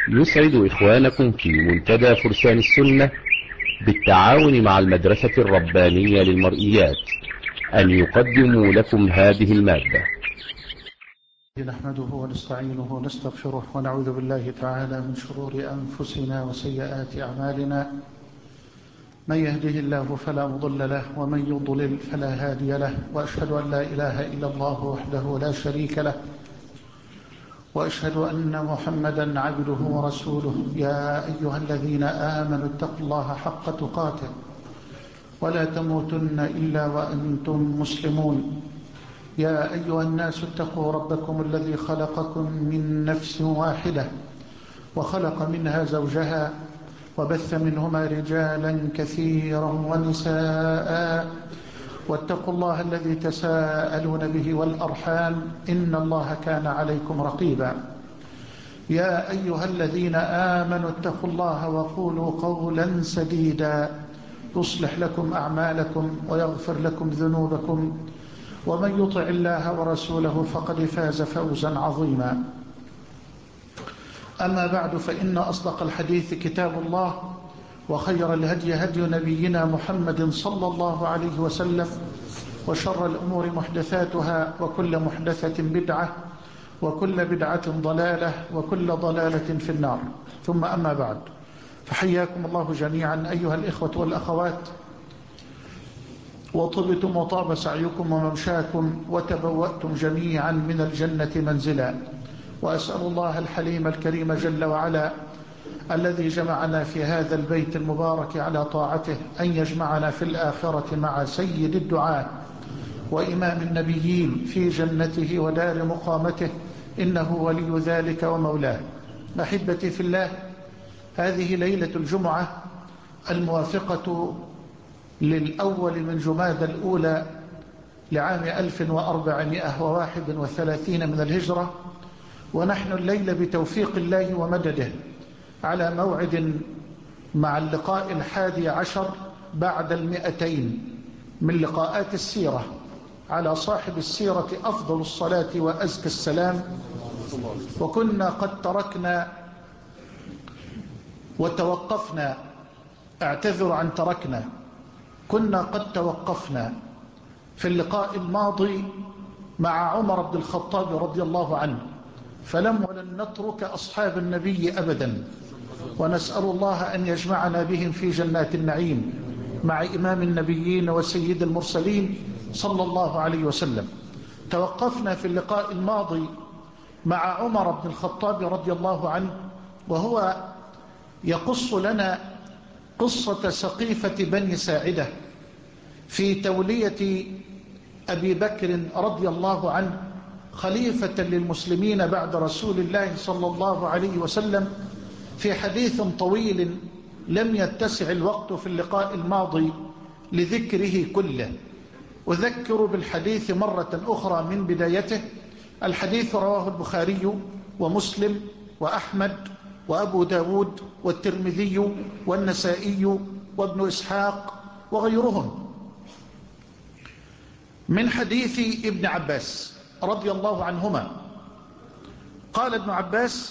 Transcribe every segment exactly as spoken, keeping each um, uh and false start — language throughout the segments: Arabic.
يسعد إخوانكم في منتدى فرسان السنة بالتعاون مع المدرسة الربانية للمرئيات أن يقدموا لكم هذه المادة. نحمده ونستعينه ونستغفره ونعوذ بالله تعالى من شرور أنفسنا وسيئات أعمالنا. من يهده الله فلا مضل له ومن يضلل فلا هادي له، وأشهد أن لا إله إلا الله وحده لا شريك له، وأشهد أن محمدا عبده ورسوله. يا أيها الذين آمنوا اتقوا الله حق تقاته ولا تموتن إلا وأنتم مسلمون. يا أيها الناس اتقوا ربكم الذي خلقكم من نفس واحدة وخلق منها زوجها وبث منهما رجالا كثيرا ونساء، واتقوا الله الذي تساءلون به والأرحام إن الله كان عليكم رقيبا. يا أيها الذين آمنوا اتقوا الله وقولوا قولا سديدا يصلح لكم أعمالكم ويغفر لكم ذنوبكم، ومن يطع الله ورسوله فقد فاز فوزا عظيما. أما بعد، فإن أصدق الحديث كتاب الله، وخير الهدي هدي نبينا محمد صلى الله عليه وسلم، وشر الأمور محدثاتها، وكل محدثة بدعة، وكل بدعة ضلالة، وكل ضلالة في النار. ثم أما بعد، فحياكم الله جميعا أيها الإخوة والأخوات، وطبتم وطاب سعيكم وممشاكم، وتبوأتم جميعا من الجنة منزلا. وأسأل الله الحليم الكريم جل وعلا الذي جمعنا في هذا البيت المبارك على طاعته أن يجمعنا في الآخرة مع سيد الدعاء وإمام النبيين في جنته ودار مقامته، إنه ولي ذلك ومولاه. أحبتي في الله، هذه ليلة الجمعة الموافقة للأول من جمادى الأولى لعام ألف وأربعمائة وواحد وثلاثين من الهجرة، ونحن الليلة بتوفيق الله ومدده على موعد مع اللقاء الحادي عشر بعد المئتين من لقاءات السيرة على صاحب السيرة أفضل الصلاة وأزكى السلام. وكنا قد تركنا وتوقفنا، اعتذر عن تركنا، كنا قد توقفنا في اللقاء الماضي مع عمر بن الخطاب رضي الله عنه، فلم ولن نترك أصحاب النبي أبدا، ونسأل الله أن يجمعنا بهم في جنات النعيم مع إمام النبيين وسيد المرسلين صلى الله عليه وسلم. توقفنا في اللقاء الماضي مع عمر بن الخطاب رضي الله عنه، وهو يقص لنا قصة سقيفة بني ساعدة في تولية أبي بكر رضي الله عنه خليفة للمسلمين بعد رسول الله صلى الله عليه وسلم، في حديث طويل لم يتسع الوقت في اللقاء الماضي لذكره كله. أذكر بالحديث مرة أخرى من بدايته. الحديث رواه البخاري ومسلم وأحمد وأبو داود والترمذي والنسائي وابن إسحاق وغيرهم، من حديث ابن عباس رضي الله عنهما. قال ابن عباس: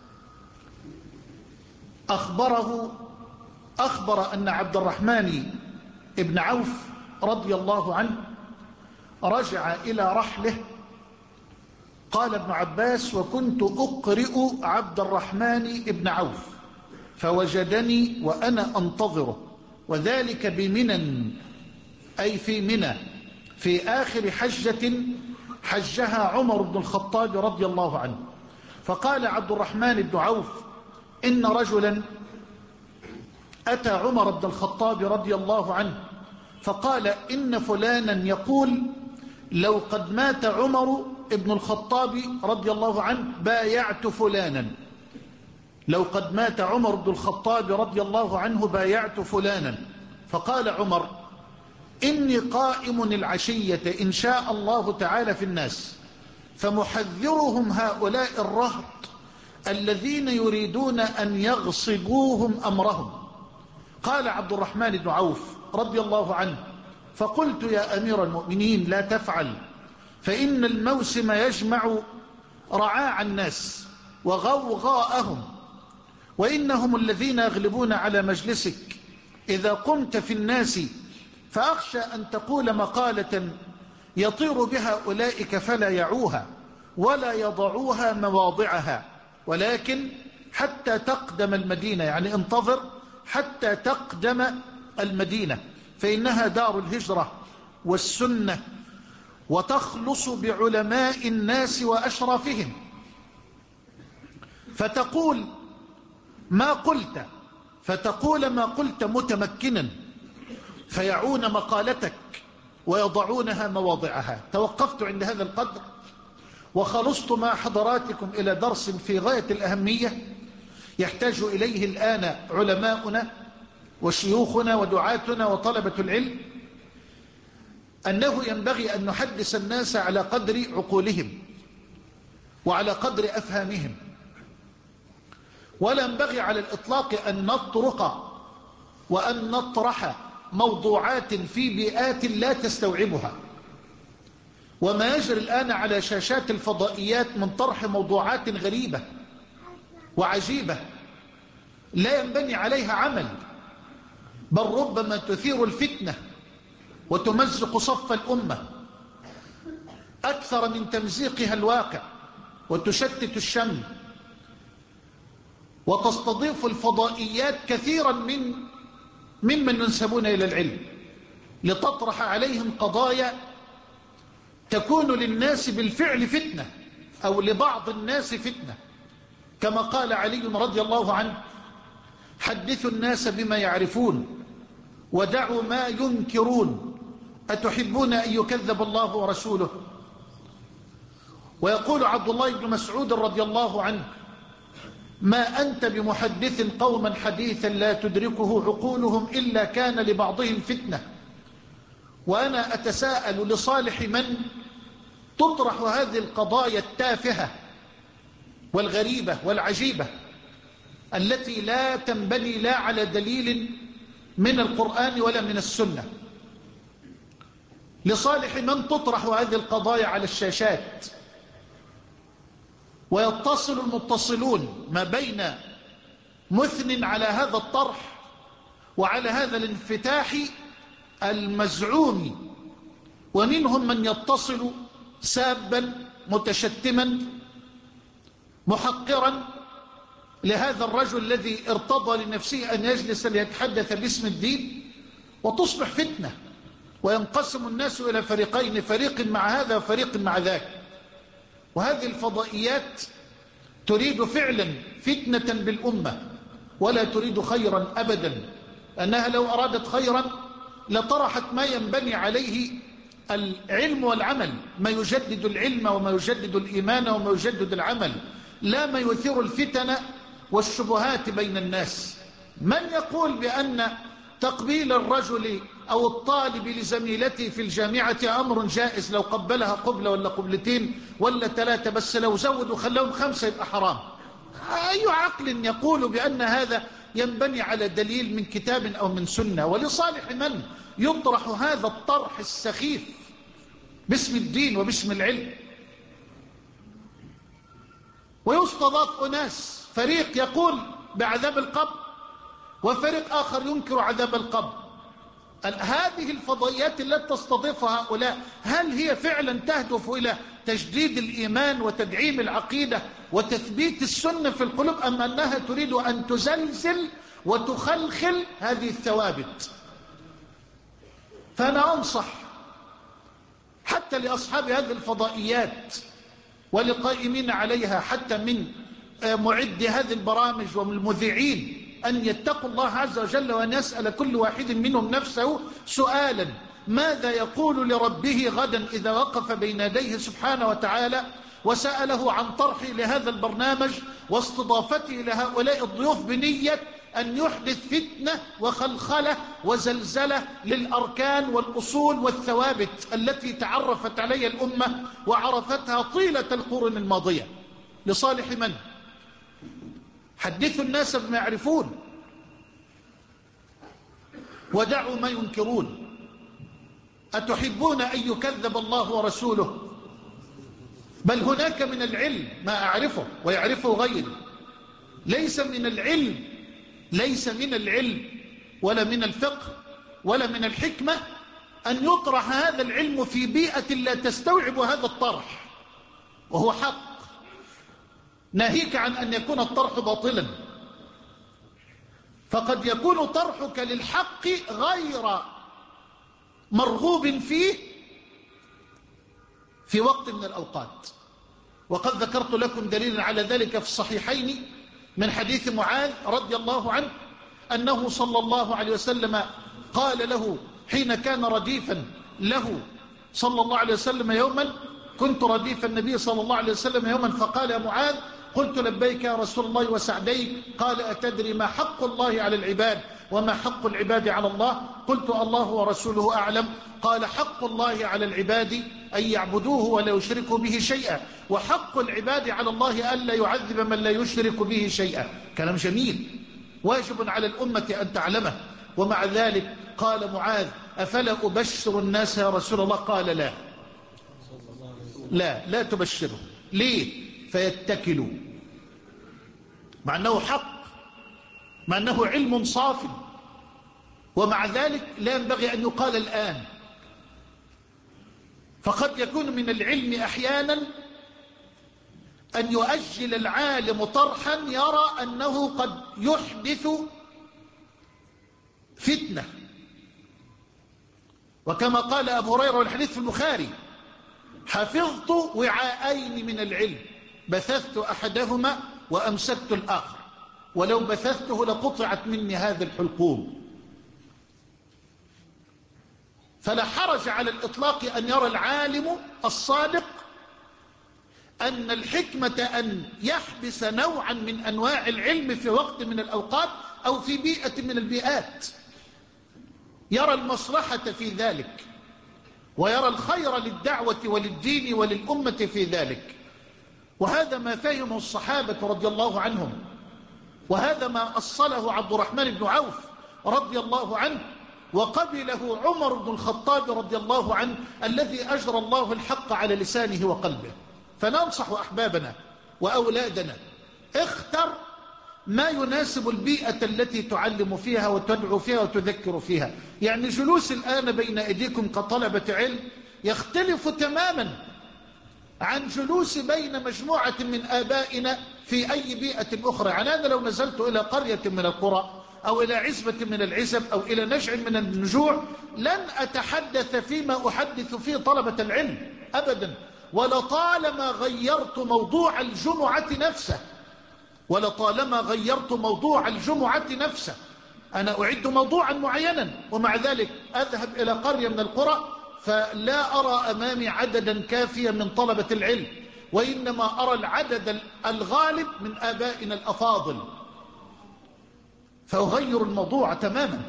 أخبره أخبر أن عبد الرحمن ابن عوف رضي الله عنه رجع إلى رحله. قال ابن عباس: وكنت أقرئ عبد الرحمن ابن عوف فوجدني وأنا أنتظره، وذلك بمنى، أي في منى، في آخر حجة حجها عمر بن الخطاب رضي الله عنه. فقال عبد الرحمن بن عوف: إن رجلا أتى عمر بن الخطاب رضي الله عنه فقال: إن فلانا يقول لو قد مات عمر بن الخطاب رضي الله عنه بايعت فلانا، لو قد مات عمر بن الخطاب رضي الله عنه بايعت فلانا. فقال عمر: إني قائم العشية إن شاء الله تعالى في الناس، فمحذرهم هؤلاء الرهط الذين يريدون أن يغصبوهم أمرهم. قال عبد الرحمن بن عوف رضي الله عنه: فقلت يا أمير المؤمنين لا تفعل، فإن الموسم يجمع رعاع الناس وغوغاءهم، وإنهم الذين يغلبون على مجلسك إذا قمت في الناس، فأخشى أن تقول مقالة يطير بها أولئك فلا يعوها ولا يضعوها مواضعها، ولكن حتى تقدم المدينة، يعني انتظر حتى تقدم المدينة، فإنها دار الهجرة والسنة، وتخلص بعلماء الناس وأشرافهم، فتقول ما قلت فتقول ما قلت متمكنا، فيعون مقالتك ويضعونها مواضعها. توقفت عند هذا القدر وخلصت مع حضراتكم إلى درس في غاية الأهمية يحتاج إليه الآن علماؤنا وشيوخنا ودعاتنا وطلبة العلم، أنه ينبغي أن نحدث الناس على قدر عقولهم وعلى قدر أفهامهم، ولا ينبغي على الإطلاق أن نطرق وأن نطرح موضوعات في بيئات لا تستوعبها. وما يجري الآن على شاشات الفضائيات من طرح موضوعات غريبة وعجيبة لا ينبني عليها عمل، بل ربما تثير الفتنة وتمزق صف الأمة أكثر من تمزيقها الواقع، وتشتت الشمل، وتستضيف الفضائيات كثيرا من ممن ينسبون إلى العلم لتطرح عليهم قضايا تكون للناس بالفعل فتنة، أو لبعض الناس فتنة، كما قال علي رضي الله عنه: حدثوا الناس بما يعرفون ودعوا ما ينكرون، أتحبون أن يكذب الله ورسوله؟ ويقول عبد الله بن مسعود رضي الله عنه: ما أنت بمحدث قوما حديثا لا تدركه عقولهم إلا كان لبعضهم فتنة. وأنا أتساءل لصالح من تطرح هذه القضايا التافهة والغريبة والعجيبة التي لا تنبني لا على دليل من القرآن ولا من السنة، لصالح من تطرح هذه القضايا على الشاشات، ويتصل المتصلون ما بين مثن على هذا الطرح وعلى هذا الانفتاح المزعوم، ومنهم من يتصل سابا متشتما محقرا لهذا الرجل الذي ارتضى لنفسه أن يجلس ليتحدث باسم الدين، وتصبح فتنة، وينقسم الناس إلى فريقين، فريق مع هذا وفريق مع ذاك. وهذه الفضائيات تريد فعلا فتنة بالأمة ولا تريد خيرا أبدا، أنها لو أرادت خيرا لطرحت ما ينبني عليه العلم والعمل، ما يجدد العلم وما يجدد الإيمان وما يجدد العمل، لا ما يثير الفتن والشبهات بين الناس. من يقول بأن تقبيل الرجل أو الطالب لزميلته في الجامعة أمر جائز، لو قبلها قبلة ولا قبلتين ولا ثلاثة، بس لو زودوا خلوهم خمسة يبقى حرام؟ أي عقل يقول بأن هذا ينبني على دليل من كتاب أو من سنة؟ ولصالح من يطرح هذا الطرح السخيف باسم الدين وباسم العلم؟ ويستضاف أناس، فريق يقول بعذاب القبر وفريق آخر ينكر عذاب القبر. هذه الفضائيات التي تستضيفها هؤلاء هل هي فعلا تهدف إلى تجديد الإيمان وتدعيم العقيدة وتثبيت السنة في القلوب، أم أنها تريد أن تزلزل وتخلخل هذه الثوابت؟ فأنا أنصح حتى لأصحاب هذه الفضائيات والقائمين عليها، حتى من معد هذه البرامج ومن المذيعين، أن يتقوا الله عز وجل، وأن يسأل كل واحد منهم نفسه سؤالا: ماذا يقول لربه غدا إذا وقف بين يديه سبحانه وتعالى وسأله عن طرحه لهذا البرنامج واستضافته لهؤلاء الضيوف بنية أن يحدث فتنة وخلخلة وزلزلة للأركان والأصول والثوابت التي تعرفت عليها الأمة وعرفتها طيلة القرون الماضية. لصالح من؟ حدثوا الناس بما يعرفون ودعوا ما ينكرون. أتحبون أن يكذب الله ورسوله؟ بل هناك من العلم ما أعرفه ويعرفه غيري، ليس من العلم ليس من العلم ولا من الفقه ولا من الحكمة أن يطرح هذا العلم في بيئة لا تستوعب هذا الطرح، وهو حق، ناهيك عن أن يكون الطرح باطلا. فقد يكون طرحك للحق غير مرغوب فيه في وقت من الأوقات. وقد ذكرت لكم دليلا على ذلك في الصحيحين من حديث معاذ رضي الله عنه أنه صلى الله عليه وسلم قال له حين كان رديفا له صلى الله عليه وسلم يوما: كنت رديف النبي صلى الله عليه وسلم يوما فقال يا معاذ: قلت لبيك يا رسول الله وسعديك. قال: أتدري ما حق الله على العباد وما حق العباد على الله؟ قلت: الله ورسوله أعلم. قال: حق الله على العباد أن يعبدوه ولا يشركوا به شيئا، وحق العباد على الله ألا يعذب من لا يشرك به شيئا. كلام جميل واجب على الأمة أن تعلمه. ومع ذلك قال معاذ: أفلا أبشر الناس يا رسول الله؟ قال: لا لا لا تبشره. ليه؟ فيتكلوا، مع أنه حق، مع أنه علم صاف، ومع ذلك لا ينبغي أن يقال الآن. فقد يكون من العلم أحيانا أن يؤجل العالم طرحا يرى أنه قد يحدث فتنة، وكما قال أبو هريرة والحديث في البخاري: حفظت وعاءين من العلم، بثثت أحدهما وأمسكت الآخر، ولو بثثته لقطعت مني هذا الحلقوم. فلا حرج على الإطلاق أن يرى العالم الصادق أن الحكمة أن يحبس نوعا من أنواع العلم في وقت من الأوقات أو في بيئة من البيئات، يرى المصلحة في ذلك، ويرى الخير للدعوة وللدين وللأمة في ذلك. وهذا ما فهمه الصحابة رضي الله عنهم، وهذا ما أصله عبد الرحمن بن عوف رضي الله عنه، وقبله عمر بن الخطاب رضي الله عنه الذي أجرى الله الحق على لسانه وقلبه. فننصح أحبابنا وأولادنا: اختر ما يناسب البيئة التي تعلم فيها وتدعو فيها وتذكر فيها. يعني جلوس الآن بين أيديكم كطلبة علم يختلف تماما عن جلوس بين مجموعة من آبائنا في أي بيئة أخرى. يعني أنا لو نزلت إلى قرية من القرى أو إلى عزبة من العزب أو إلى نجع من النجوع لن أتحدث فيما أحدث فيه طلبة العلم أبدا، ولطالما غيرت موضوع الجمعة نفسه ولطالما غيرت موضوع الجمعة نفسه. أنا أعد موضوعا معينا ومع ذلك أذهب إلى قرية من القرى فلا أرى أمامي عددا كافيا من طلبة العلم، وإنما أرى العدد الغالب من آبائنا الأفاضل، فأغير الموضوع تماما.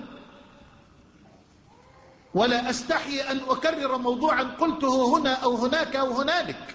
ولا أستحي أن أكرر موضوعا قلته هنا أو هناك أو هنالك.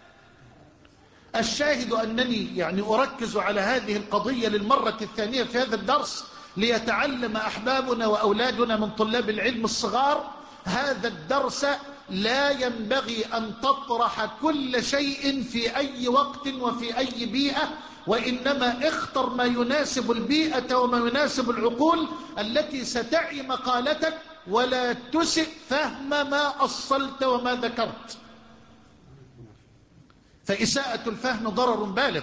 الشاهد أنني يعني أركز على هذه القضية للمرة الثانية في هذا الدرس ليتعلم أحبابنا وأولادنا من طلاب العلم الصغار هذا الدرس. لا ينبغي أن تطرح كل شيء في أي وقت وفي أي بيئة، وإنما اختر ما يناسب البيئة وما يناسب العقول التي ستعي مقالتك، ولا تسئ فهم ما أصلت وما ذكرت، فإساءة الفهم ضرر بالغ.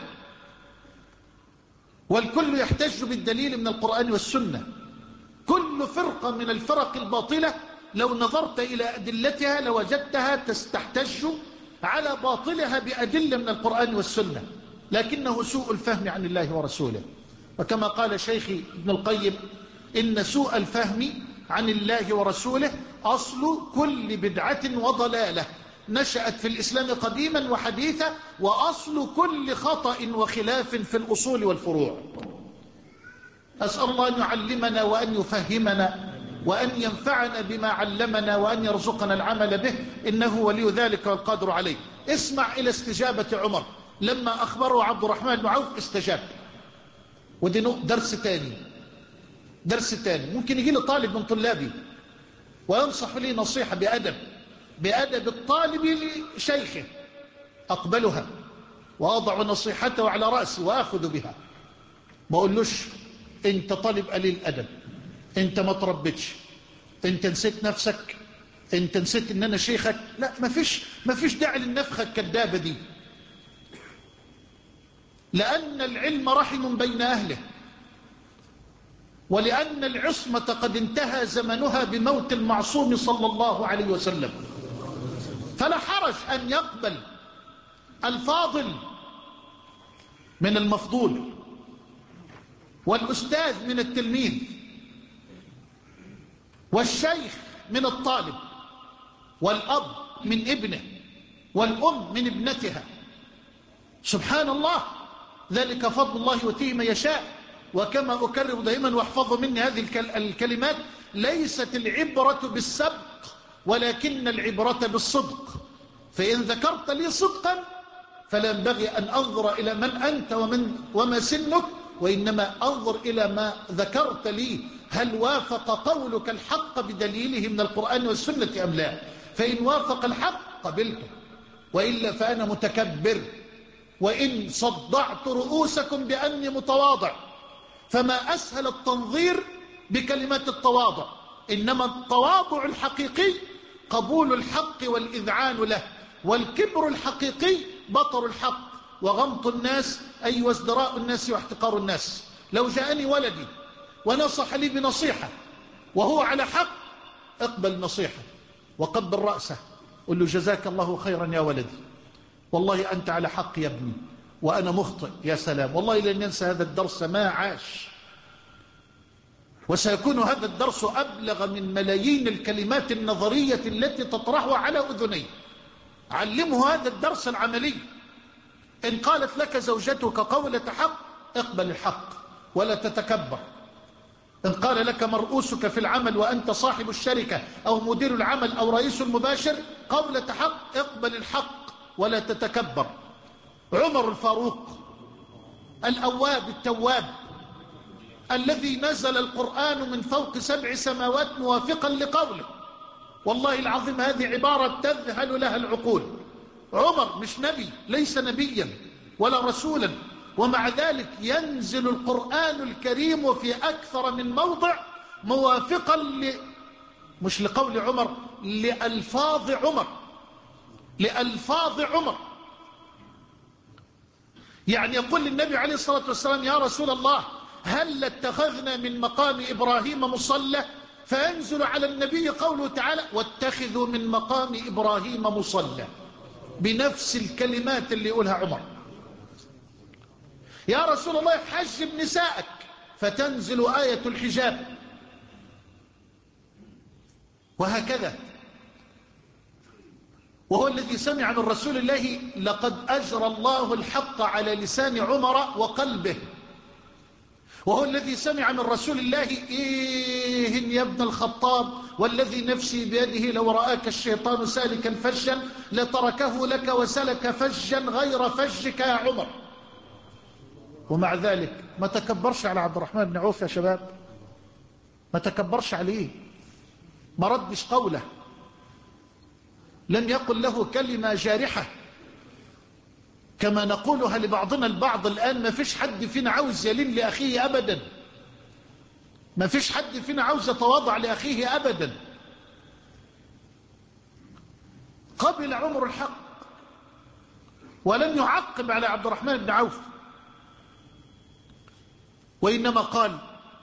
والكل يحتج بالدليل من القرآن والسنة. كل فرقة من الفرق الباطلة لو نظرت إلى أدلتها لوجدتها تستحتج على باطلها بأدلة من القرآن والسنة، لكنه سوء الفهم عن الله ورسوله. وكما قال شيخي ابن القيم: إن سوء الفهم عن الله ورسوله أصل كل بدعة وضلالة نشأت في الإسلام قديما وحديثا، وأصل كل خطأ وخلاف في الأصول والفروع. أسأل الله أن يعلمنا وأن يفهمنا وأن ينفعنا بما علمنا وأن يرزقنا العمل به، إنه ولي ذلك والقادر عليه. اسمع إلى استجابة عمر لما أخبره عبد الرحمن بن عوف استجاب. ودي درس تاني درس تاني ممكن يجي لي طالب من طلابي وينصح لي نصيحة بأدب بأدب الطالب لشيخه، أقبلها وأضع نصيحته على رأسي وأخذ بها. ما أقولوش أنت طالب قليل أدب، أنت ما تربتش، أنت نسيت نفسك، أنت نسيت أن أنا شيخك. لا، ما فيش, ما فيش داعي للنفخة الكذابة دي، لأن العلم رحم بين أهله، ولأن العصمة قد انتهى زمنها بموت المعصوم صلى الله عليه وسلم. فلا حرج أن يقبل الفاضل من المفضول، والأستاذ من التلميذ، والشيخ من الطالب، والأب من ابنه، والأم من ابنتها. سبحان الله، ذلك فضل الله يؤتيه من يشاء. وكما أكرر دائما واحفظوا مني هذه الكلمات: ليست العبرة بالسبق ولكن العبرة بالصدق. فإن ذكرت لي صدقا فلا ينبغي أن أنظر إلى من أنت ومن وما سنك، وإنما أنظر إلى ما ذكرت لي، هل وافق قولك الحق بدليله من القرآن والسنة أم لا؟ فإن وافق الحق قبلته، وإلا فأنا متكبر. وإن صدعت رؤوسكم بأني متواضع، فما أسهل التنظير بكلمات التواضع، إنما التواضع الحقيقي قبول الحق والإذعان له، والكبر الحقيقي بطر الحق وغمط الناس، أي وازدراء الناس واحتقار الناس. لو جاءني ولدي ونصح لي بنصيحة وهو على حق، اقبل نصيحة وقبل رأسه، قل له جزاك الله خيرا يا ولدي، والله أنت على حق يا ابني وأنا مخطئ. يا سلام، والله لن ينسى هذا الدرس ما عاش. وسيكون هذا الدرس أبلغ من ملايين الكلمات النظرية التي تطرحها على أذني. علمه هذا الدرس العملي. إن قالت لك زوجتك قولة حق، اقبل الحق ولا تتكبر. إن قال لك مرؤوسك في العمل وأنت صاحب الشركة أو مدير العمل أو رئيس المباشر قولة حق، اقبل الحق ولا تتكبر. عمر الفاروق الأواب التواب الذي نزل القرآن من فوق سبع سماوات موافقا لقوله، والله العظيم هذه عبارة تذهل لها العقول. عمر مش نبي، ليس نبيا ولا رسولا، ومع ذلك ينزل القرآن الكريم في أكثر من موضع موافقا ل... مش لقول عمر، لألفاظ عمر، لألفاظ عمر. يعني يقول للنبي عليه الصلاة والسلام: يا رسول الله، هل اتخذنا من مقام إبراهيم مصلى؟ فينزل على النبي قوله تعالى: واتخذوا من مقام إبراهيم مصلى، بنفس الكلمات اللي يقولها عمر. يا رسول الله، حجب نسائك، فتنزل آية الحجاب. وهكذا. وهو الذي سمع من رسول الله: لقد أجرى الله الحق على لسان عمر وقلبه. وهو الذي سمع من رسول الله: إيه يا ابن الخطاب، والذي نفسي بيده لو رآك الشيطان سالكا فجا لتركه لك وسلك فجا غير فجك يا عمر. ومع ذلك ما تكبرش على عبد الرحمن بن عوف يا شباب، ما تكبرش عليه، ما ردش قوله، لم يقل له كلمة جارحة كما نقولها لبعضنا البعض الآن. ما فيش حد فينا عاوز يلين لأخيه أبدا، ما فيش حد فينا عاوز يتواضع لأخيه أبدا. قبل عمر الحق ولم يعقب على عبد الرحمن بن عوف، وإنما قال: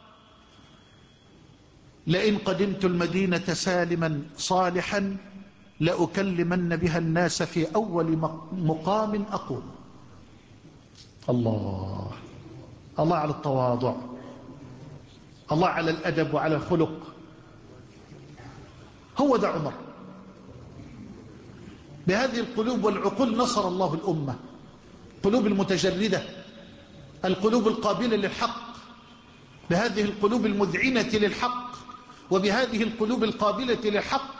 لئن قدمت المدينة سالما صالحا لأكلمن بها الناس في أول مقام أقوم. الله الله على التواضع، الله على الأدب وعلى الخلق. هو ده عمر. بهذه القلوب والعقول نصر الله الأمة، قلوب المتجردة، القلوب القابلة للحق، بهذه القلوب المذعنة للحق، وبهذه القلوب القابلة للحق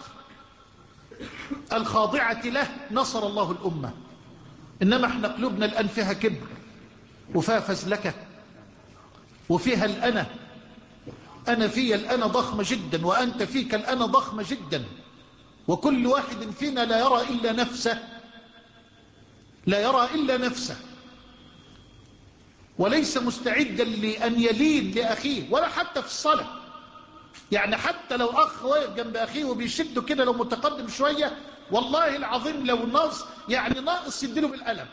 الخاضعة له نصر الله الأمة. إنما احنا قلوبنا الآن فيها كبر وفيها فزلكة وفيها الأنا، أنا في الأنا ضخمة جدا وأنت فيك الأنا ضخمة جدا، وكل واحد فينا لا يرى إلا نفسه، لا يرى إلا نفسه. وليس مستعدا لأن يلين لأخيه ولا حتى في الصلاة. يعني حتى لو أخ واقف جنب أخيه وبيشده كده لو متقدم شوية، والله العظيم لو ناقص يعني ناقص يديله بالقلم.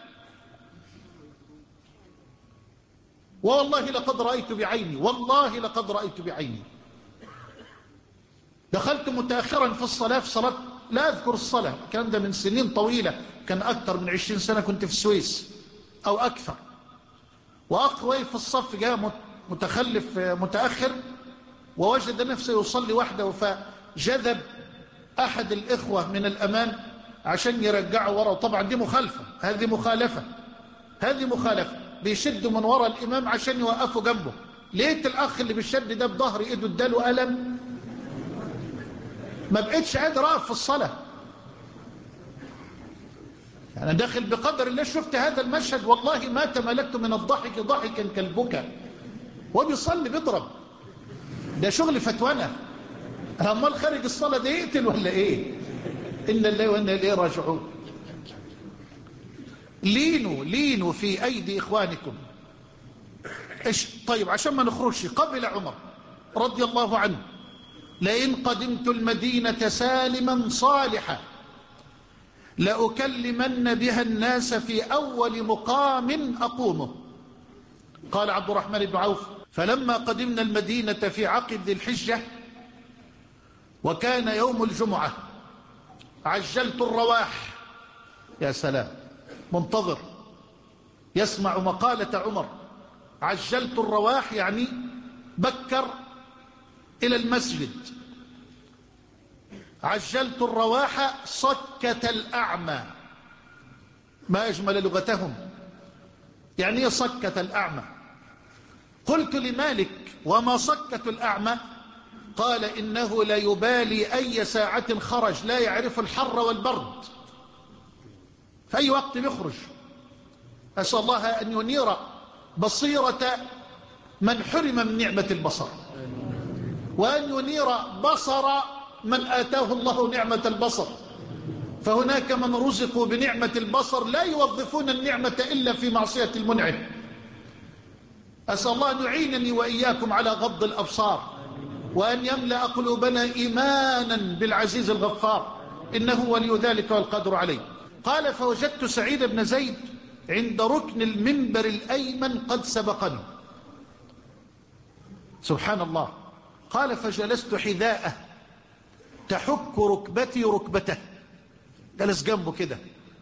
والله لقد رأيت بعيني، والله لقد رأيت بعيني. دخلت متأخرا في الصلاة، في صلاة لا أذكر الصلاة، الكلام ده من سنين طويلة، كان أكثر من عشرين سنة، كنت في السويس أو أكثر. وأخ واقف في الصف جاء متخلف متأخر ووجد نفسه يصلي وحده، فجذب أحد الإخوة من الأمان عشان يرجعه وراء. طبعا دي مخالفة، هذه مخالفة، هذه مخالفة. بيشدوا من وراء الإمام عشان يوقفوا جنبه. لقيت الأخ اللي بالشد ده بظهر إيده اداله ألم، ما بقتش قادر أقف في الصلاة. أنا داخل بقدر الله، شفت هذا المشهد والله ما تملكت من الضحك ضحكا كالبكاء. وبيصلي بيضرب، ده شغل فتوانة. امال خارج الصلاة ده يقتل ولا ايه؟ إن الله وإنا إليه راجعون. لينوا لينوا في أيدي إخوانكم. إيش طيب عشان ما نخرجش، قبل عمر رضي الله عنه: لئن قدمت المدينة سالما صالحا لأكلمن بها الناس في أول مقام أقومه. قال عبد الرحمن بن عوف: فلما قدمنا المدينة في عقب ذي الحجة وكان يوم الجمعة عجلت الرواح. يا سلام، منتظر يسمع مقالة عمر. عجلت الرواح يعني بكر إلى المسجد. عجلت الرواح صكة الأعمى، ما أجمل لغتهم. يعني ايه صكة الأعمى؟ قلت لمالك: وما صكة الأعمى؟ قال: إنه لا يبالي أي ساعة خرج، لا يعرف الحر والبرد، في أي وقت بيخرج. أسأل الله أن ينير بصيرة من حرم من نعمة البصر، وأن ينير بصر من آتاه الله نعمة البصر. فهناك من رزقوا بنعمة البصر لا يوظفون النعمة إلا في معصية المنعم. أسأل الله أن يعينني وإياكم على غض الأبصار، وأن يملأ قلوبنا إيمانا بالعزيز الغفار، إنه ولي ذلك والقدر عليه. قال: فوجدت سعيد بن زيد عند ركن المنبر الأيمن قد سبقني. سبحان الله. قال: فجلست حذاءه تحك ركبتي ركبته، جلس جنبه كده.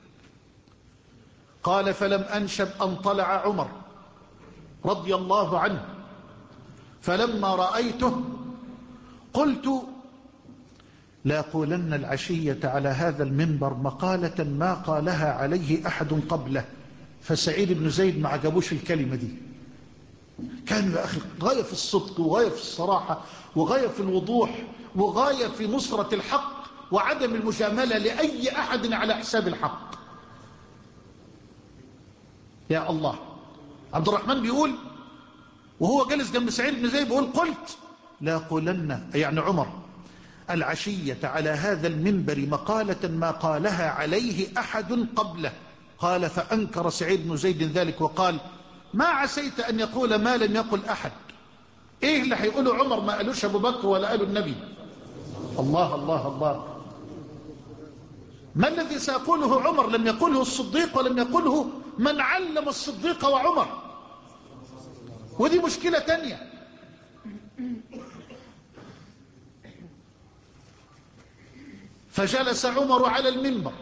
قال: فلم أنشب أن طلع عمر رضي الله عنه، فلما رأيته قلت: لا قولن العشية على هذا المنبر مقالة ما قالها عليه أحد قبله. فسعيد بن زيد ما عجبوش الكلمة دي. كان يا أخي غاية في الصدق وغاية في الصراحة وغاية في الوضوح وغاية في نصرة الحق وعدم المجاملة لأي أحد على حساب الحق. يا الله. عبد الرحمن بيقول وهو جلس جنب سعيد بن زيد، بيقول: قلت لا قولن، يعني عمر، العشية على هذا المنبر مقالة ما قالها عليه أحد قبله. قال: فأنكر سعيد بن زيد ذلك وقال: ما عسيت أن يقول ما لم يقل أحد. إيه اللي هيقوله عمر ما قالوش أبو بكر ولا قاله النبي؟ الله الله الله. ما الذي سيقوله عمر لم يقوله الصديق ولم يقوله من علم الصديق وعمر؟ ودي مشكلة تانية. فجلس عمر على المنبر،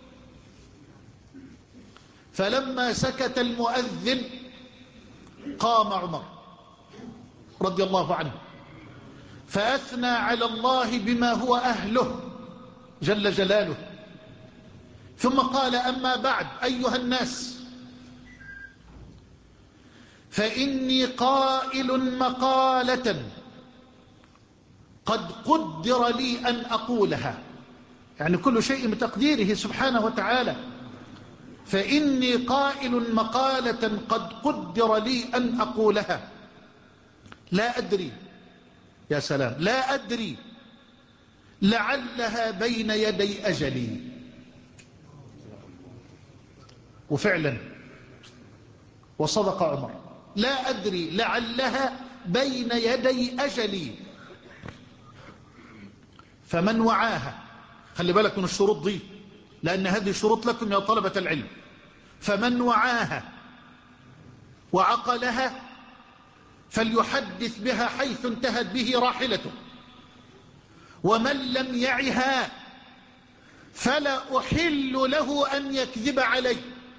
فلما سكت المؤذن قام عمر رضي الله عنه فأثنى على الله بما هو أهله جل جلاله، ثم قال: أما بعد أيها الناس، فإني قائل مقالة قد قدر لي أن أقولها. يعني كل شيء بتقديره سبحانه وتعالى. فإني قائل مقالة قد قدر لي أن أقولها، لا أدري، يا سلام، لا أدري لعلها بين يدي أجلي. وفعلا وصدق عمر لا أدري لعلها بين يدي أجلي. فمن وعاها، خلي بالك من الشروط دي لأن هذه شروط لكم يا طلبة العلم. فمن وعاها وعقلها فليحدث بها حيث انتهت به راحلته، ومن لم يعها فلا أحل له أن يكذب علي.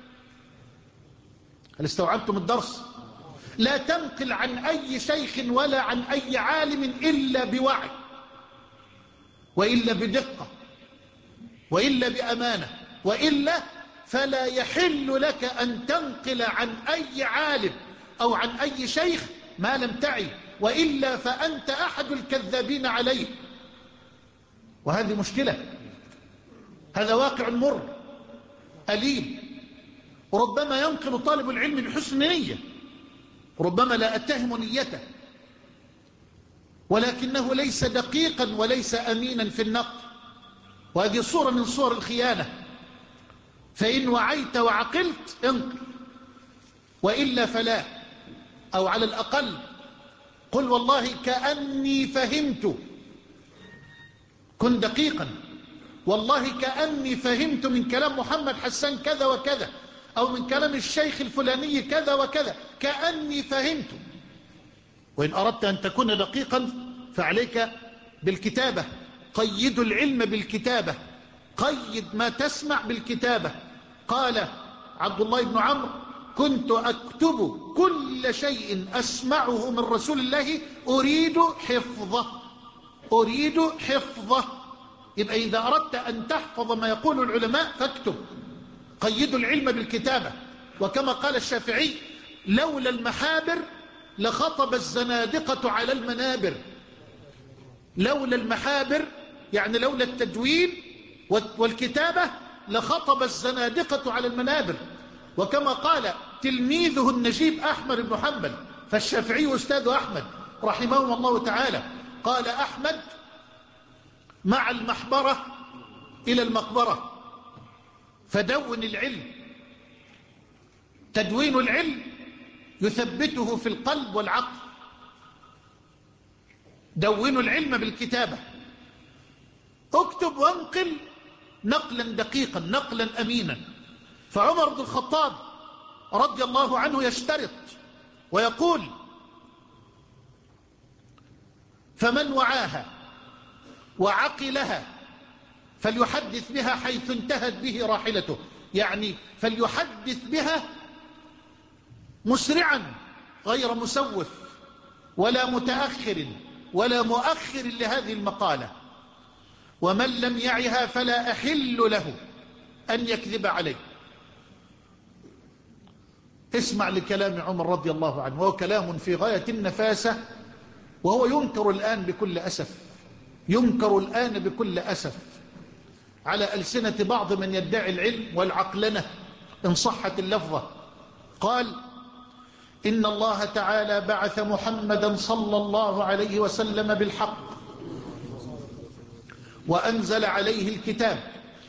هل استوعبتم الدرس؟ لا تنقل عن أي شيخ ولا عن أي عالم إلا بوعي، وإلا بدقة، وإلا بأمانة، وإلا فلا يحل لك أن تنقل عن أي عالم أو عن أي شيخ ما لم تعي، وإلا فأنت أحد الكذابين عليه. وهذه مشكلة، هذا واقع مر أليم. وربما ينقل طالب العلم بحسن نية، ربما لا أتهم نيته، ولكنه ليس دقيقا وليس أمينا في النقل، وهذه صورة من صور الخيانة. فإن وعيت وعقلت انقل، وإلا فلا. أو على الأقل قل والله كأني فهمت، كن دقيقا، والله كأني فهمت من كلام محمد حسان كذا وكذا، أو من كلام الشيخ الفلاني كذا وكذا، كأني فهمت. وإن أردت أن تكون دقيقا فعليك بالكتابة، قيد العلم بالكتابة، قيد ما تسمع بالكتابة. قال عبد الله بن عمرو: كنت أكتب كل شيء أسمعه من رسول الله أريد حفظه، أريد حفظه. يبقى إذا أردت أن تحفظ ما يقول العلماء فاكتب، قيدوا العلم بالكتابة. وكما قال الشافعي: لولا المحابر لخطب الزنادقة على المنابر. لولا المحابر يعني لولا التدوين والكتابة لخطب الزنادقة على المنابر. وكما قال تلميذه النجيب أحمد بن حنبل، فالشافعي أستاذ أحمد رحمه الله تعالى، قال أحمد: مع المحبرة إلى المقبرة، فدون العلم. تدوين العلم يثبته في القلب والعقل. دونوا العلم بالكتابة، اكتب وانقل نقلا دقيقا، نقلا أمينا. فعمر بن الخطاب رضي الله عنه يشترط ويقول: فمن وعاها وعقلها فليحدث بها حيث انتهت به راحلته، يعني فليحدث بها مسرعا غير مسوف ولا متأخر ولا مؤخر لهذه المقالة. ومن لم يعها فلا أحل له أن يكذب عليه. اسمع لكلام عمر رضي الله عنه، وهو كلام في غاية النفاسة، وهو ينكر الآن بكل أسف، ينكر الآن بكل أسف على ألسنة بعض من يدعي العلم والعقلنة إن صحت اللفظة. قال: إن الله تعالى بعث محمدا صلى الله عليه وسلم بالحق وأنزل عليه الكتاب،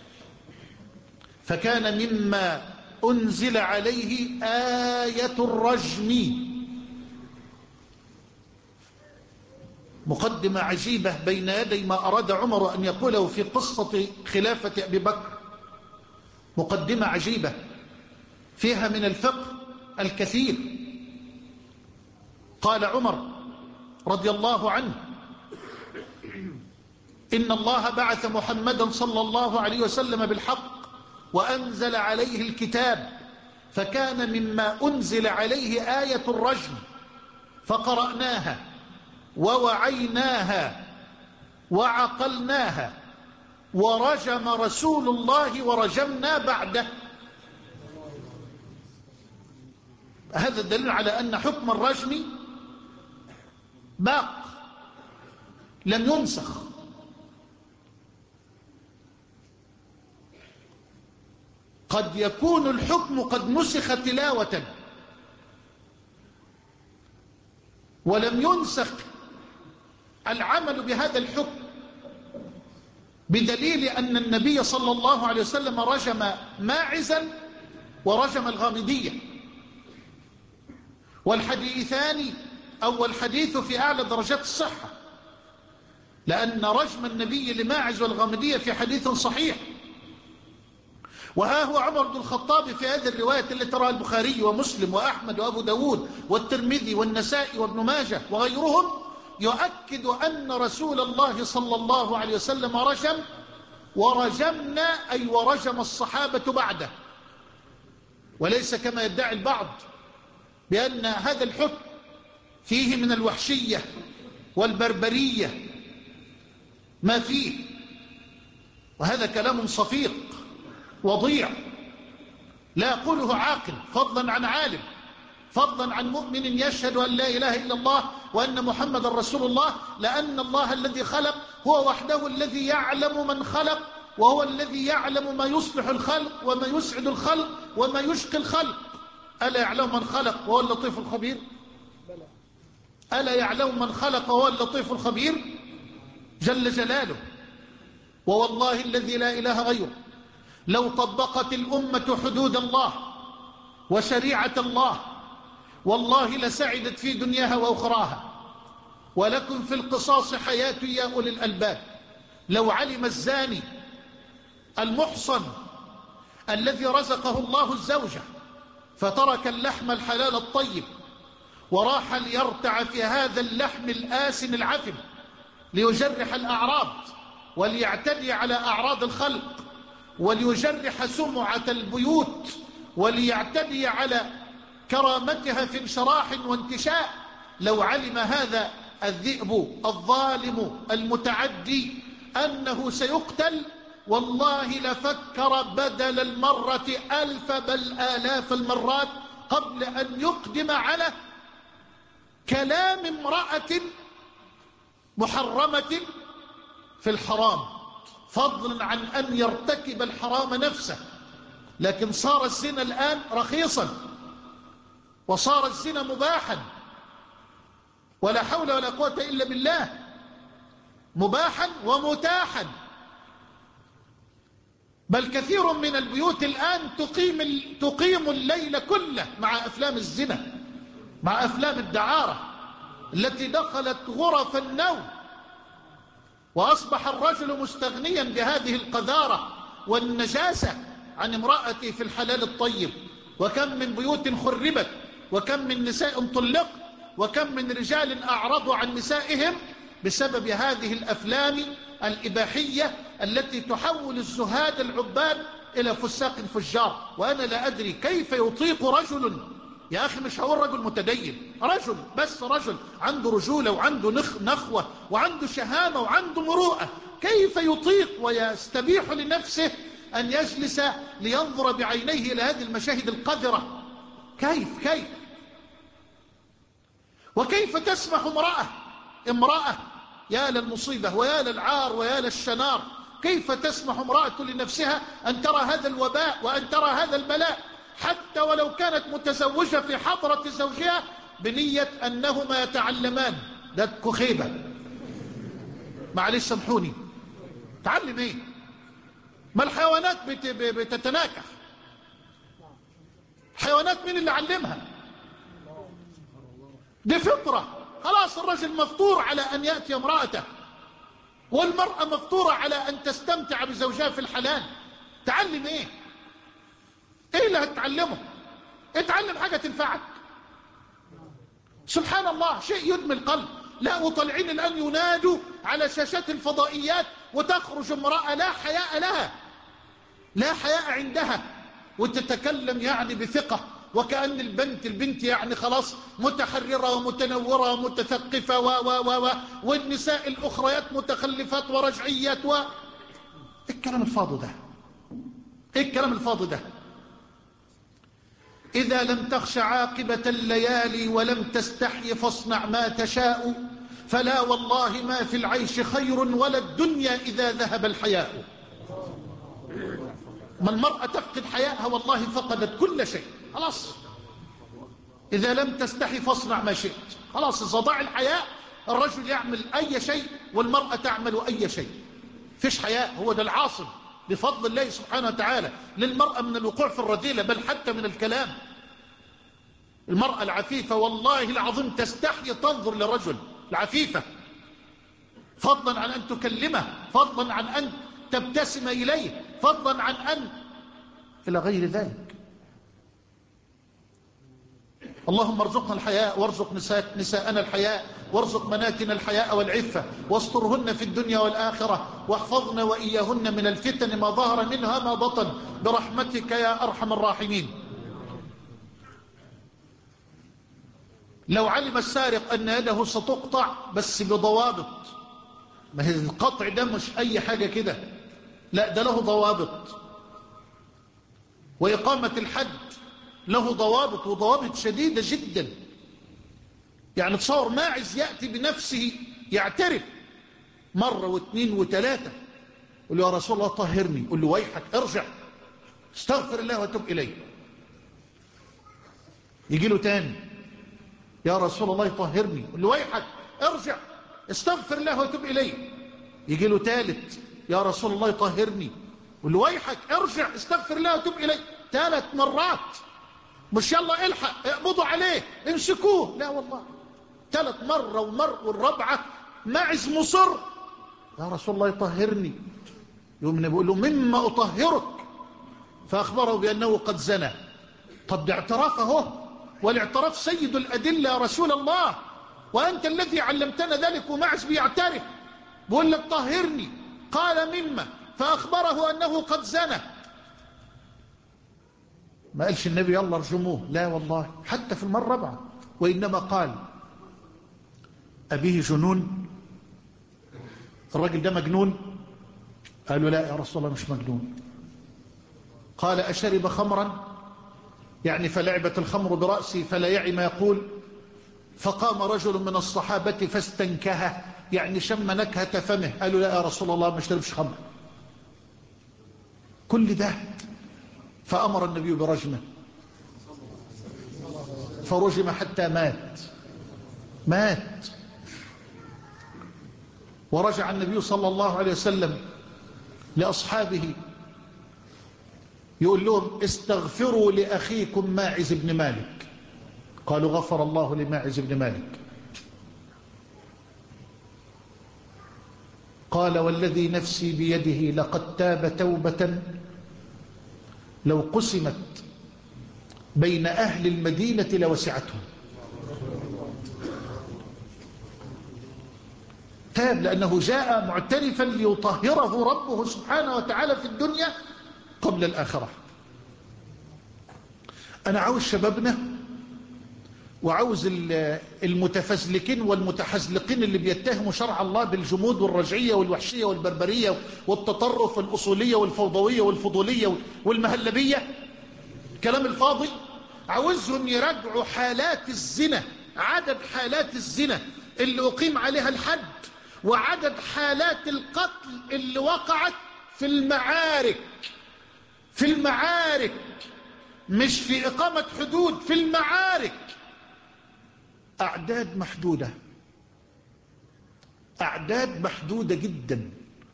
فكان مما أنزل عليه آية الرجم. مقدمة عجيبة بين يدي ما أراد عمر أن يقوله في قصة خلافة أبي بكر. مقدمة عجيبة فيها من الفقه الكثير. قال عمر رضي الله عنه: إن الله بعث محمدا صلى الله عليه وسلم بالحق وأنزل عليه الكتاب، فكان مما أنزل عليه آية الرجم، فقرأناها ووعيناها وعقلناها، ورجم رسول الله ورجمنا بعده. هذا الدليل على أن حكم الرجم باق لم ينسخ. قد يكون الحكم قد نسخ تلاوة ولم ينسخ العمل بهذا الحكم، بدليل أن النبي صلى الله عليه وسلم رجم ماعزا ورجم الغامدية، والحديثان أو الحديث في أعلى درجات الصحة، لأن رجم النبي لماعز والغامدية في حديث صحيح. وها هو عمر بن الخطاب في هذه الرواية التي تراها البخاري ومسلم وأحمد وأبو داود والترمذي والنسائي وابن ماجه وغيرهم يؤكد أن رسول الله صلى الله عليه وسلم رجم، ورجمنا أي ورجم الصحابة بعده، وليس كما يدعي البعض بأن هذا الحكم فيه من الوحشية والبربرية ما فيه، وهذا كلام صفيق وضيع لا يقوله عاقل، فضلا عن عالم، فضلا عن مؤمن يشهد أن لا إله إلا الله وأن محمد رسول الله، لأن الله الذي خلق هو وحده الذي يعلم من خلق، وهو الذي يعلم ما يصلح الخلق وما يسعد الخلق وما يشقي الخلق. ألا يعلم من خلق وهو اللطيف الخبير؟ ألا يعلم من خلق وهو اللطيف الخبير جل جلاله. ووالله الذي لا إله غيره لو طبقت الأمة حدود الله وشريعة الله والله لسعدت في دنياها وأخراها. ولكم في القصاص حياة يا أولي الألباب. لو علم الزاني المحصن الذي رزقه الله الزوجة فترك اللحم الحلال الطيب وراح ليرتع في هذا اللحم الآسن العفن ليجرح الأعراض وليعتدي على أعراض الخلق وليجرح سمعة البيوت وليعتدي على كرامتها في انشراح وانتشاء، لو علم هذا الذئب الظالم المتعدي أنه سيقتل والله لفكر بدل المرة ألف بل آلاف المرات قبل أن يقدم على كلام امرأة محرمة في الحرام، فضلا عن أن يرتكب الحرام نفسه. لكن صار الزنا الآن رخيصا، وصار الزنا مباحا، ولا حول ولا قوة إلا بالله، مباحا ومتاحا. بل كثير من البيوت الآن تقيم, تقيم الليل كله مع أفلام الزنا، مع أفلام الدعارة التي دخلت غرف النوم، وأصبح الرجل مستغنيا بهذه القذارة والنجاسة عن امرأته في الحلال الطيب. وكم من بيوت خربت، وكم من نساء طلقت، وكم من رجال أعرضوا عن نسائهم بسبب هذه الأفلام الإباحية التي تحول الزهاد العباد إلى فساق فجار. وأنا لا أدري كيف يطيق رجل، يا أخي مش هقول رجل متدين، رجل بس، رجل عنده رجولة وعنده نخ نخوة وعنده شهامة وعنده مروءة، كيف يطيق ويستبيح لنفسه أن يجلس لينظر بعينيه إلى هذه المشاهد القذرة؟ كيف كيف وكيف تسمح امرأة امرأة يا للمصيبة ويا للعار ويا للشنار، كيف تسمح امرأة لنفسها أن ترى هذا الوباء وأن ترى هذا البلاء، حتى ولو كانت متزوجة في حضرة زوجها بنية أنهما يتعلمان؟ ده كخيبة، معلش سامحوني. تعلم ايه؟ ما الحيوانات بت... بتتناكح. حيوانات مين اللي علمها؟ دي فطرة. خلاص الرجل مفطور على أن يأتي امرأته، والمرأة مفطورة على أن تستمتع بزوجها في الحلال. تعلم ايه؟ ايه اللي هتتعلمه؟ اتعلم حاجة تنفعك. سبحان الله، شيء يدمي القلب. لا، وطالعين الآن ينادوا على شاشات الفضائيات وتخرج امرأة لا حياء لها، لا حياء عندها، وتتكلم يعني بثقة، وكأن البنت البنت يعني خلاص متحررة ومتنورة ومتثقفة و و و والنساء الأخريات متخلفات ورجعيات و ايه الكلام الفاضي ده؟ ايه الكلام الفاضي ده؟ إذا لم تخش عاقبة الليالي ولم تستحي فاصنع ما تشاء، فلا والله ما في العيش خير ولا الدنيا إذا ذهب الحياء. ما المرأة تفقد حياءها والله فقدت كل شيء. خلاص، إذا لم تستحي فاصنع ما شئت. خلاص، إذا ضاع الحياء الرجل يعمل أي شيء والمرأة تعمل أي شيء. فيش حياء، هو ده العاصم بفضل الله سبحانه وتعالى للمرأة من الوقوع في الرذيلة، بل حتى من الكلام. المرأة العفيفة والله العظيم تستحي تنظر للرجل العفيفة، فضلا عن أن تكلمه، فضلا عن أن تبتسم إليه، فضلا عن أن إلى غير ذلك. اللهم ارزقنا الحياء وارزق نساء نساءنا الحياء، وارزق بناتنا الحياء والعفة، واسترهن في الدنيا والآخرة، واحفظنا وإياهن من الفتن ما ظهر منها ما بطن برحمتك يا أرحم الراحمين. لو علم السارق أن يده ستقطع بس بضوابط، ما هي القطع ده مش أي حاجة كده، لا ده له ضوابط، وإقامة الحد له ضوابط وضوابط شديدة جدا. يعني تصور ماعز يأتي بنفسه يعترف مرة واثنين وثلاثة، يقول له يا رسول الله طهرني، يقول له ويحك ارجع استغفر الله وتوب إليه. يجي له تاني يا رسول الله طهرني، يقول له ويحك ارجع استغفر الله وتوب إليه. يجي له ثالث يا رسول الله طهرني، يقول له ويحك ارجع استغفر الله وتوب إليه. ثلاث مرات، مش يلا الحق اقبضوا عليه امسكوه، لا والله ثلاث مرة ومر والرابعة ماعز مصر يا رسول الله طهرني. يوم بيقول له مما أطهرك، فأخبره بأنه قد زنى. طب ده اعتراف اهو، والاعتراف سيد الأدلة يا رسول الله، وأنت الذي علمتنا ذلك. وماعز بيعترف بيقول لك طهرني، قال مما، فأخبره أنه قد زنى. ما قالش النبي يلا ارجموه، لا والله حتى في المرة الرابعة، وإنما قال أبيه جنون، الراجل ده مجنون؟ قالوا لا يا رسول الله مش مجنون. قال أشرب خمرا؟ يعني فلعبت الخمر برأسي فلا يعي ما يقول. فقام رجل من الصحابة فاستنكه، يعني شم نكهة فمه. قالوا لا يا رسول الله ما اشربش خمر. كل ده فأمر النبي برجمه، فرجم حتى مات مات ورجع النبي صلى الله عليه وسلم لأصحابه يقول لهم استغفروا لأخيكم ماعز بن مالك. قالوا غفر الله لماعز بن مالك. قال والذي نفسي بيده لقد تاب توبة لو قسمت بين أهل المدينة لوسعتهم. تاب لأنه جاء معترفا ليطهره ربه سبحانه وتعالى في الدنيا قبل الآخرة. أنا عاوز شبابنا وعاوز المتفزلكين والمتحزلقين اللي بيتهموا شرع الله بالجمود والرجعية والوحشية والبربرية والتطرف والأصولية والفوضوية والفضولية والمهلبية، كلام الفاضي، عاوزهم يراجعوا حالات الزنا، عدد حالات الزنا اللي أقيم عليها الحد، وعدد حالات القتل اللي وقعت في المعارك في المعارك مش في إقامة حدود، في المعارك. أعداد محدودة، أعداد محدودة جدا.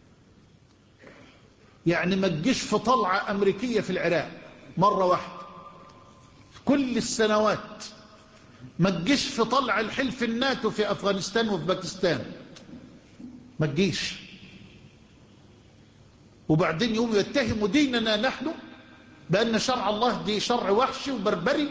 يعني ما تجيش في طلعة أمريكية في العراق مرة واحدة كل السنوات، ما تجيش في طلع الحلف الناتو في أفغانستان وفي باكستان، ما تجيش. وبعدين يوم يتهموا ديننا نحن بأن شرع الله دي شرع وحشي وبربري.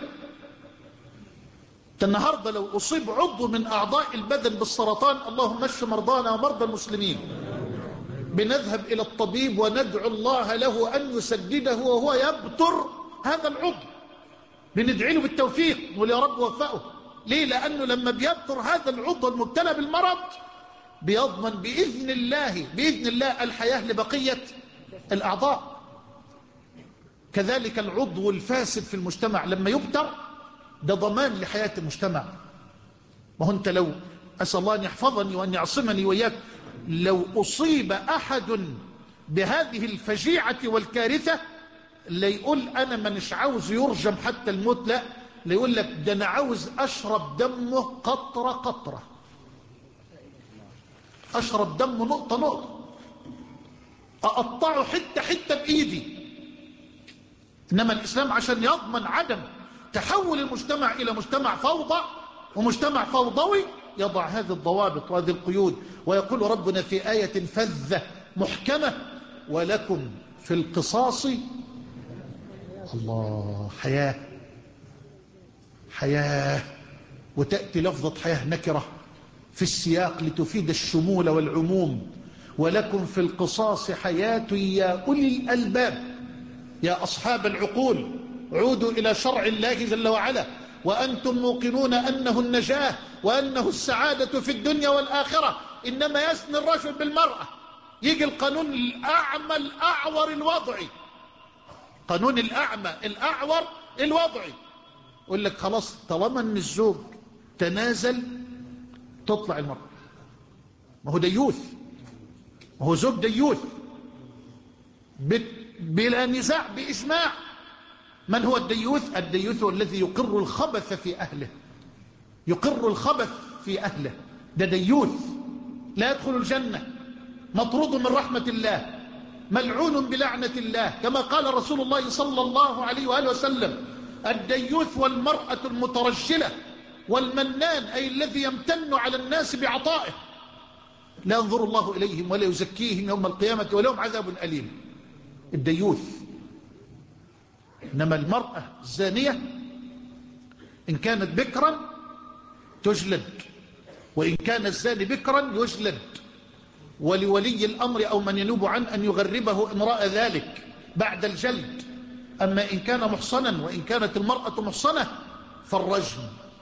النهاردة لو أصيب عضو من أعضاء البدن بالسرطان، اللهم اشف مرضانا ومرضى المسلمين، بنذهب إلى الطبيب وندعو الله له أن يسدده وهو يبتر هذا العضو، بندعي له بالتوفيق نقول يا رب وفقه. ليه؟ لأنه لما بيبتر هذا العضو المبتلى بالمرض بيضمن بإذن الله بإذن الله الحياة لبقية الأعضاء. كذلك العضو الفاسد في المجتمع لما يبتر ده ضمان لحياة المجتمع. ما هو أنت لو أسأل الله أن يحفظني وأن يعصمني وإياك، لو أصيب أحد بهذه الفجيعة والكارثة لا يقول أنا منش عاوز يرجم حتى الموت، لا لا يقول لك ده أنا عاوز أشرب دمه قطرة قطرة، أشرب دمه نقطة نقطة، أقطعه حتة حتة بإيدي. إنما الإسلام عشان يضمن عدم تحول المجتمع إلى مجتمع فوضى ومجتمع فوضوي يضع هذه الضوابط وهذه القيود، ويقول ربنا في آية فذة محكمة: ولكم في القصاص الله حياة. حياة، وتأتي لفظة حياة نكرة في السياق لتفيد الشمول والعموم. ولكم في القصاص حياة يا أولي الألباب، يا أصحاب العقول، عودوا إلى شرع الله جل وعلا وأنتم موقنون أنه النجاة وأنه السعادة في الدنيا والآخرة. إنما يزني الرجل بالمرأة، يجي القانون الأعمى الأعور الوضعي، قانون الأعمى الأعور الوضعي، يقول لك خلاص طالما أن الزوج تنازل تطلع المرأة. ما هو ديوث، ما هو زوج ديوث بلا نزاع بإجماع. من هو الديوث؟ الديوث هو الذي يقر الخبث في أهله، يقر الخبث في أهله، ده ديوث لا يدخل الجنة، مطرود من رحمة الله، ملعون بلعنة الله، كما قال رسول الله صلى الله عليه وآله وسلم: الديوث والمرأة المترجلة والمنان، أي الذي يمتن على الناس بعطائه، لا ينظر الله إليهم ولا يزكيهم يوم القيامة ولهم عذاب أليم. الديوث. إنما المرأة الزانية إن كانت بكرا تجلد، وإن كان الزاني بكرا يجلد، ولولي الأمر أو من ينوب عنه أن يغربه إن رأى ذلك بعد الجلد. أما إن كان محصنا وإن كانت المرأة محصنة فالرجم،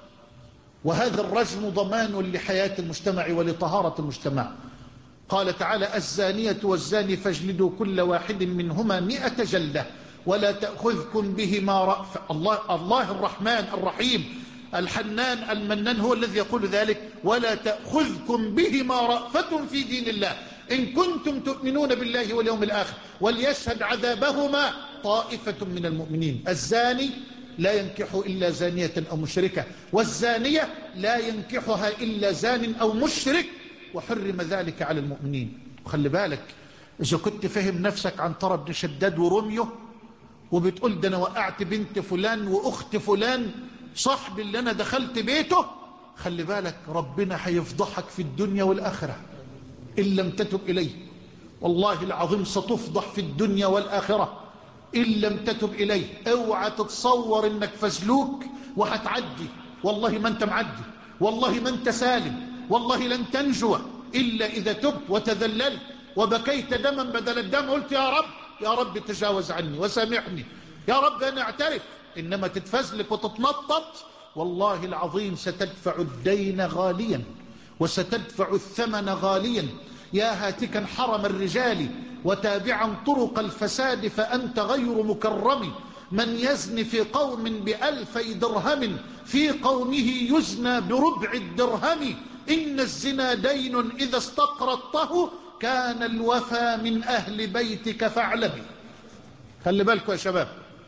وهذا الرجم ضمان لحياة المجتمع ولطهارة المجتمع. قال تعالى: الزانية والزاني فاجلدوا كل واحد منهما مئة جلدة ولا تأخذكم بهما رأفة. الله, الله الرحمن الرحيم الحنان المنان هو الذي يقول ذلك: ولا تأخذكم بهما رأفة في دين الله إن كنتم تؤمنون بالله واليوم الآخر وليشهد عذابهما طائفة من المؤمنين. الزاني لا ينكح إلا زانية أو مشركة، والزانية لا ينكحها إلا زان أو مشرك، وحرم ذلك على المؤمنين. وخلي بالك، إذا كنت فهم نفسك عن طرب بن شداد ورميه وبتقول ده أنا وقعت بنت فلان وأخت فلان صاحبي اللي أنا دخلت بيته، خلي بالك ربنا هيفضحك في الدنيا والآخرة إن لم تتب إليه. والله العظيم ستفضح في الدنيا والآخرة إن لم تتب إليه. اوعى تتصور إنك فزلوك وهتعدي، والله ما أنت معدي، والله ما أنت سالم، والله لن تنجو إلا إذا تبت وتذللت وبكيت دما بدل الدم، قلت يا رب يا رب تجاوز عني وسامحني، يا رب أنا أعترف. إنما تتفزلك وتتنطط، والله العظيم ستدفع الدين غاليا وستدفع الثمن غاليا. يا هاتكا حرم الرجال وتابعا طرق الفساد فأنت غير مكرم. من يزن في قوم بألفي درهم في قومه يزنى بربع الدرهم. إن الزنا دين إذا استقرضته كان الوفى من أهل بيتك فاعلمي. خلي بالكم يا شباب،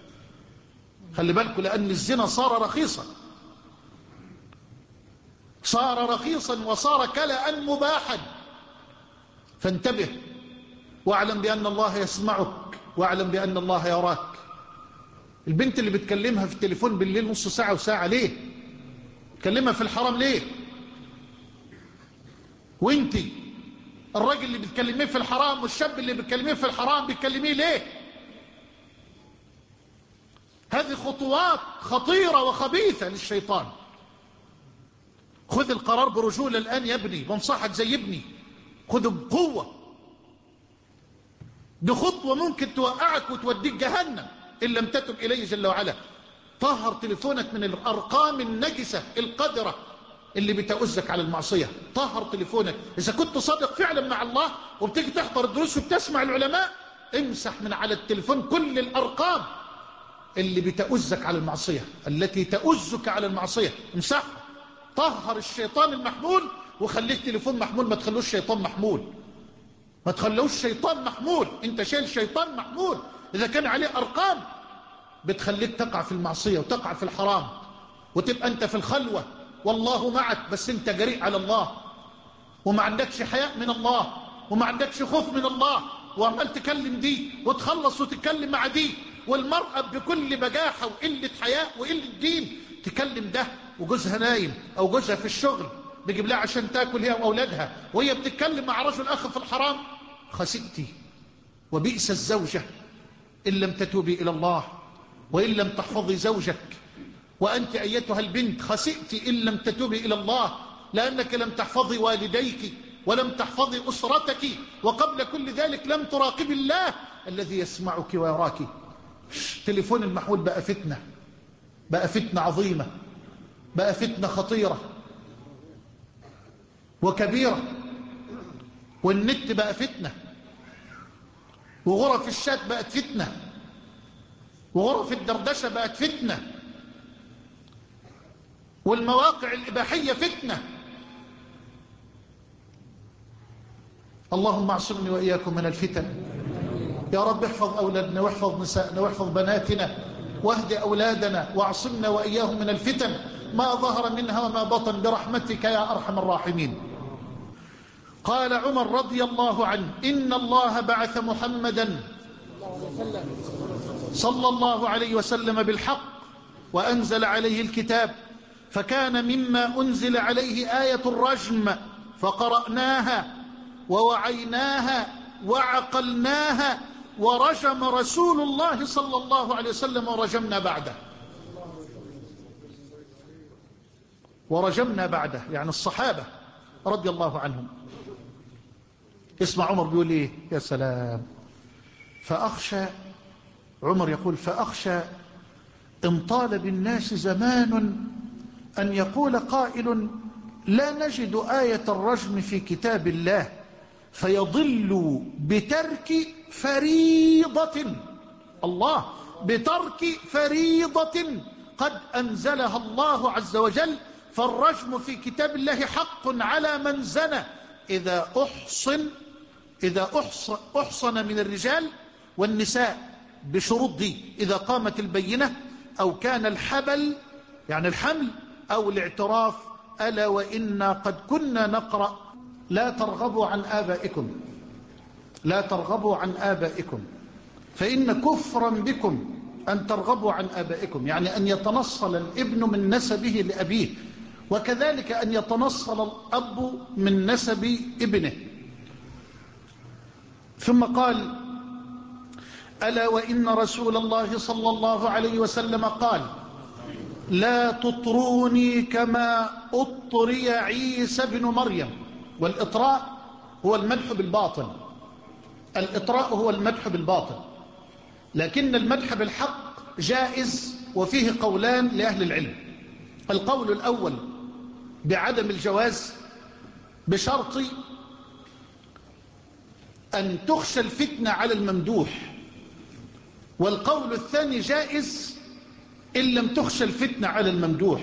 خلي بالكم، لأن الزنا صار رخيصا، صار رخيصا وصار كلأ مباحا. فانتبه واعلم بأن الله يسمعك واعلم بأن الله يراك. البنت اللي بتكلمها في التليفون بالليل نص ساعة وساعة ليه؟ تكلمها في الحرام ليه؟ وانتي الراجل اللي بتكلميه في الحرام والشاب اللي بتكلميه في الحرام بتكلميه ليه؟ هذه خطوات خطيرة وخبيثة للشيطان. خذ القرار برجولة الآن يا ابني، بنصحك زي ابني، خذه بقوة. دي خطوة ممكن توقعك وتوديك جهنم إن لم تتب إليه جل وعلا. طهر تليفونك من الأرقام النجسة القذرة اللي بتؤزك على المعصية. طهر تليفونك. إذا كنت صادق فعلا مع الله وبتيجي تحضر الدروس وبتسمع العلماء، امسح من على التليفون كل الأرقام اللي بتؤزك على المعصية، التي تؤزك على المعصية، امسح. طهر الشيطان المحمول وخليه التليفون محمول، ما تخلوش شيطان محمول، ما تخلوش شيطان محمول. انت شايل شيطان محمول اذا كان عليه ارقام بتخليك تقع في المعصية وتقع في الحرام، وتبقى انت في الخلوة والله معك، بس انت جريء على الله وما عندكش حياء من الله وما عندكش خوف من الله، وعمال تكلم دي وتخلص وتتكلم مع دي والمرأة بكل بجاحة وقلة حياء وقلة دين تكلم ده وجوزها نايم أو جوزها في الشغل بيجيب لها عشان تاكل هي وأولادها وهي بتتكلم مع رجل آخر في الحرام. خسئتي وبئس الزوجة إن لم تتوبي إلى الله وإن لم تحفظي زوجك. وأنت أيتها البنت خسئت إن لم تتوبي إلى الله، لأنك لم تحفظي والديك ولم تحفظي أسرتك، وقبل كل ذلك لم تراقبي الله الذي يسمعك ويراك. تليفون المحمول بقى فتنة، بقى فتنة عظيمة، بقى فتنة خطيرة وكبيرة. والنت بقى فتنة، وغرف الشات بقت فتنة، وغرف الدردشة بقت فتنة، والمواقع الإباحية فتنة. اللهم اعصمني وإياكم من الفتن. يا رب احفظ أولادنا واحفظ نسائنا واحفظ بناتنا واهد أولادنا واعصمنا وإياهم من الفتن ما ظهر منها وما بطن برحمتك يا أرحم الراحمين. قال عمر رضي الله عنه: إن الله بعث محمدا صلى الله عليه وسلم بالحق وأنزل عليه الكتاب، فكان مما أنزل عليه آية الرجم فقرأناها ووعيناها وعقلناها ورجم رسول الله صلى الله عليه وسلم ورجمنا بعده ورجمنا بعده يعني الصحابة رضي الله عنهم. اسمع عمر بيقول ايه، يا سلام. فأخشى عمر يقول فأخشى إن طال بالناس زمان أن يقول قائل لا نجد آية الرجم في كتاب الله فيضل بترك فريضة، الله، بترك فريضة قد أنزلها الله عز وجل. فالرجم في كتاب الله حق على من زنى إذا أحصن إذا أحصن, أحصن من الرجال والنساء بشروط دي: إذا قامت البينة أو كان الحبل يعني الحمل أو الاعتراف. ألا وإنا قد كنا نقرأ لا ترغبوا عن آبائكم لا ترغبوا عن آبائكم فإن كفرا بكم أن ترغبوا عن آبائكم، يعني أن يتنصل الابن من نسبه لأبيه، وكذلك أن يتنصل الأب من نسب ابنه. ثم قال: ألا وإن رسول الله صلى الله عليه وسلم قال: لا تطروني كما أطري عيسى بن مريم. والإطراء هو المدح بالباطل، الإطراء هو المدح بالباطل، لكن المدح بالحق جائز وفيه قولان لأهل العلم. القول الأول بعدم الجواز بشرط أن تخشى الفتنة على الممدوح، والقول الثاني جائز إن لم تخشى الفتنة على الممدوح،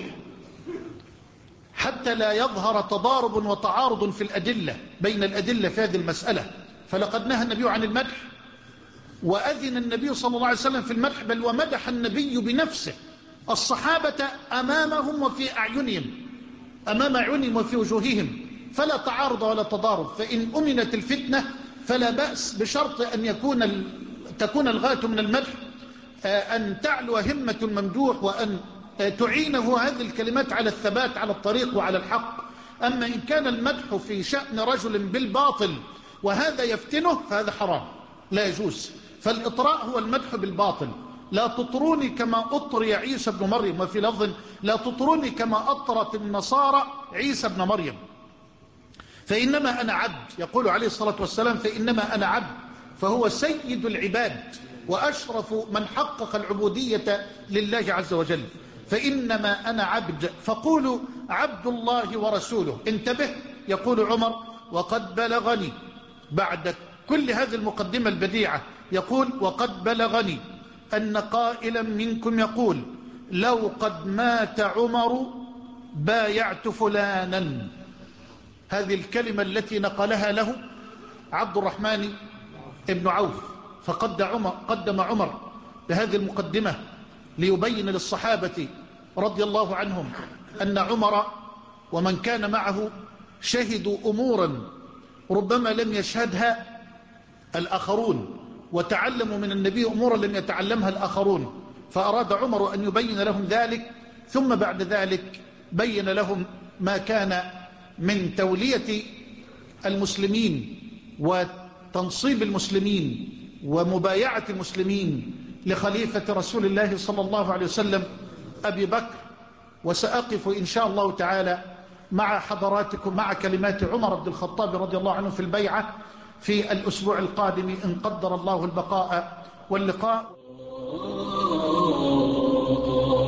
حتى لا يظهر تضارب وتعارض في الأدلة بين الأدلة في هذه المسألة. فلقد نهى النبي عن المدح وأذن النبي صلى الله عليه وسلم في المدح، بل ومدح النبي بنفسه الصحابة أمامهم وفي أعينهم أمام أعينهم وفي وجوههم، فلا تعارض ولا تضارب. فإن أمنت الفتنة فلا بأس، بشرط أن يكون تكون الغاية من المدح أن تعلو همة الممدوح وأن تعينه هذه الكلمات على الثبات على الطريق وعلى الحق. أما إن كان المدح في شأن رجل بالباطل وهذا يفتنه فهذا حرام لا يجوز. فالإطراء هو المدح بالباطل: لا تطروني كما أطري عيسى بن مريم، وفي لفظ لا تطروني كما أطرت النصارى عيسى بن مريم. فإنما أنا عبد، يقول عليه الصلاة والسلام: فإنما أنا عبد، فهو سيد العباد وأشرف من حقق العبودية لله عز وجل. فإنما أنا عبد فقولوا عبد الله ورسوله. انتبه، يقول عمر: وقد بلغني، بعد كل هذه المقدمة البديعة يقول: وقد بلغني أن قائلا منكم يقول لو قد مات عمر بايعت فلانا. هذه الكلمة التي نقلها له عبد الرحمن ابن عوف. فقد عمر قدم عمر بهذه المقدمة ليبين للصحابة رضي الله عنهم أن عمر ومن كان معه شهدوا أمورا ربما لم يشهدها الآخرون، وتعلموا من النبي أمورا لم يتعلمها الآخرون، فأراد عمر أن يبين لهم ذلك، ثم بعد ذلك بين لهم ما كان من تولية المسلمين وتنصيب المسلمين ومبايعة المسلمين لخليفة رسول الله صلى الله عليه وسلم أبي بكر. وسأقف إن شاء الله تعالى مع حضراتكم مع كلمات عمر بن الخطاب رضي الله عنه في البيعة في الأسبوع القادم إن قدر الله البقاء واللقاء.